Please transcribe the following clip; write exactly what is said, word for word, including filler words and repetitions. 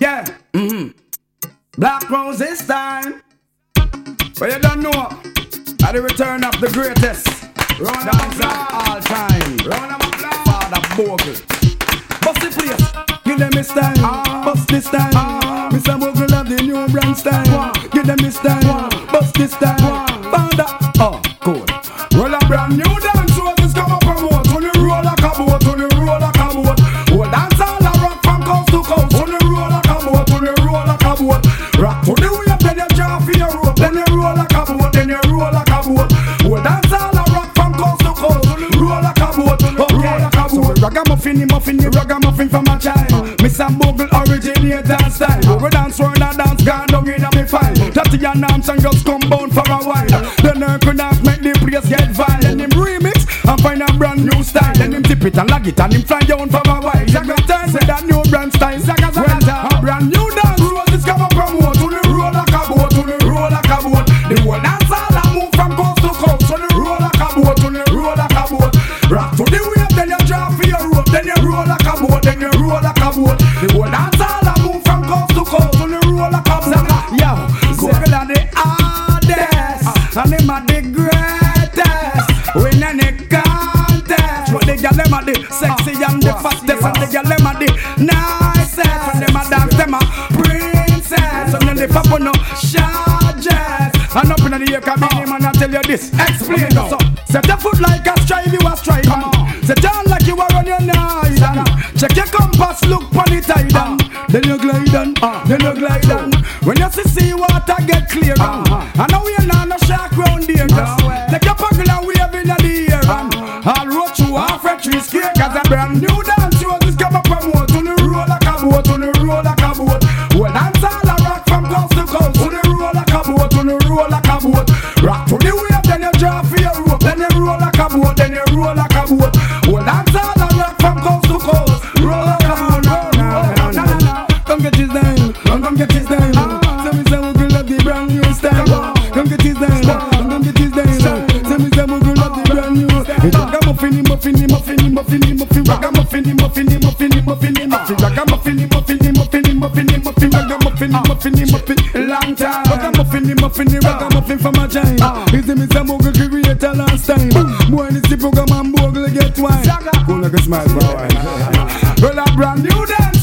Yeah, mm-hmm. Black Rose this time. But you don't know, at the return of the greatest dance of all time, Father Bogle. Bust the place, give them this time, uh, bust this time. uh, Mister Bogle have the new brand style. uh, Give them this time, uh, bust this time. uh, Father, oh, good. Roll a brand new dance, roses come up and out. On the roll like a boat, on the roll like a boat. Oh, dance all a rock from coast to coast. On the roll like a boat, on the roll like a boat. Rock to the wave, then you draw for your rope. Then you roll like a boat, then you roll like a boat. Oh, dance all a rock from coast to coast. On the roll like a boat, on the roll like a boat. So we ragamuffin, the muffin, the ragamuffin from a child. Mister Bogle originate dance style. We dance round and dance, gone down in a me file. Tatty and Armstrong just come bound for a while. Then I could not make the place get violent. Then him remix and find a brand new style. Then him tip it and lag it and him fly down for a while. Zaga turn with that new brand style. Zaga zaga zaga. A brand new dance. Roses come up from out. To the roll like a boat. To the roll like a boat. The whole dance all a move from coast to coast. To the roll like a boat. To the roll like a boat. Rock to the wave. Then you draw for your rope. Then you roll like a boat. Then you roll like a boat. The whole dance all a move from coast to coast. To the roll like a boat. Yo, Bogle are the hardest and them are the greatest. Win any contest. But the gyal them are the sexy and the fastest, and the gyal them are the nicest. And them a dance, them a princess. And then they pop on no charges. And up in the ear, come in, man, I tell you this. Explain now. So, set your foot like a strive, you a strive. Set down like you are on your knife. Check your compass, look on the tide. uh, Then you glide on, uh, then you glide on. When you see sea water get clear, uh, and now we are not no shark round here. Just take your buckle and wave in the air. uh, I'll roach you off a tree scare. Cause a brand new dance, you just come up from out. On the roll like a boat, on the roll like a boat. Well, dance all a rock from coast to coast. On the roll like a boat, on the roll like a boat. Rock to the wave, then you draw for your rope. Then you roll like a boat, then you roll like a boat. Well, dance all a rock from coast to coast. Roll like a boat, roll, roll, roll, roll. Come get his name, come get his name. Say me say we could love the brand new style. Come get his name, come get his name. Say me say we could love the brand new style. Ragamuffin, muffin, muffin, muffin, muffin. Ragamuffin, muffin, muffin, muffin, muffin. Ragamuffin, muffin, muffin, muffin, muffin. Ragamuffin, muffin, muffin. Long time. Ragamuffin, muffin, ragamuffin from a giant. Is the Mister Bogle creator last time? Boy, this the program and Bogle get wine. Go like a smile, boy. Well, a brand new dance.